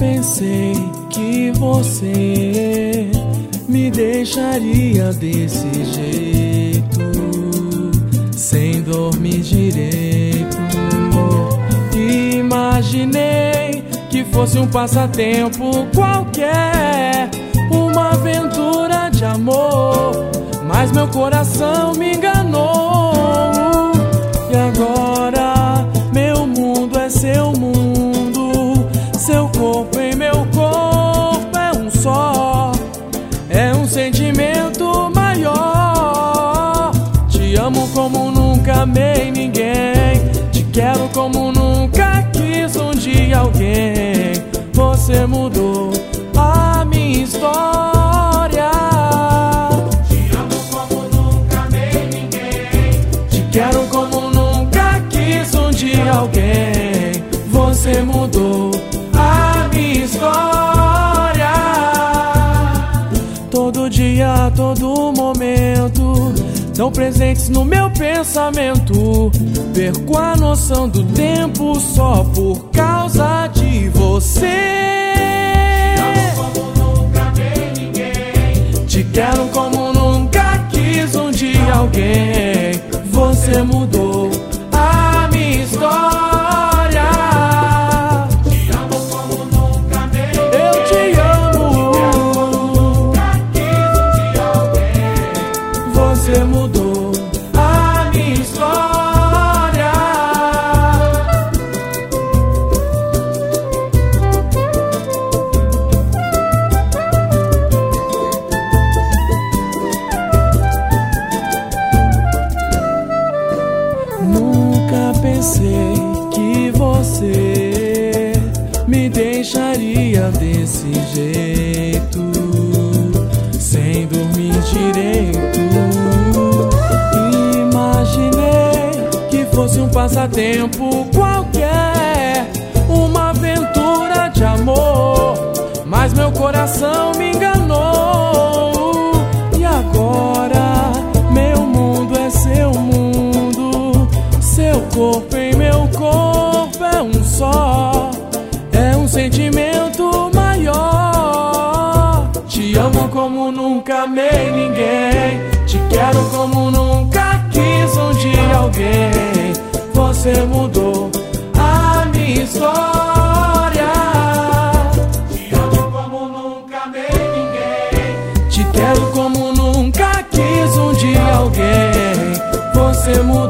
pensei que você me deixaria desse jeito, sem dormir direito. Imaginei que fosse um passatempo qualquer, uma aventura de amor, mas meu coração me enganou. E agora meu mundo é seu mundo, seu corpo em meu corpo é um só, é um sentimento maior. Te amo como nunca amei ninguém, te quero como nunca quis um dia alguém. Você mudou a minha história. Te amo como nunca amei ninguém, te quero como nunca quis um dia alguém. Você mudou a minha história. Todo dia, todo momento, tão presentes no meu pensamento. Perco a noção do tempo só por causa de você. te amo como nunca amei ninguém, Te quero como nunca quis um dia alguém. Você mudou a minha história. te amo como nunca amei ninguém, Eu te amo. nunca quis um dia alguém. Você mudou a minha história. Nunca pensei que você me deixaria desse jeito, sem dormir direito. Imaginei que fosse um passatempo qualquer, uma aventura de amor, mas meu coração me enganou. E agora meu mundo é seu mundo, seu corpo em meu corpo é um só, é um sentimento maior. Te amo como nunca amei ninguém, te quero como nunca quis um dia alguém. Você mudou a minha história. Te amo como nunca amei ninguém, Te quero como nunca quis um dia alguém. Você mudou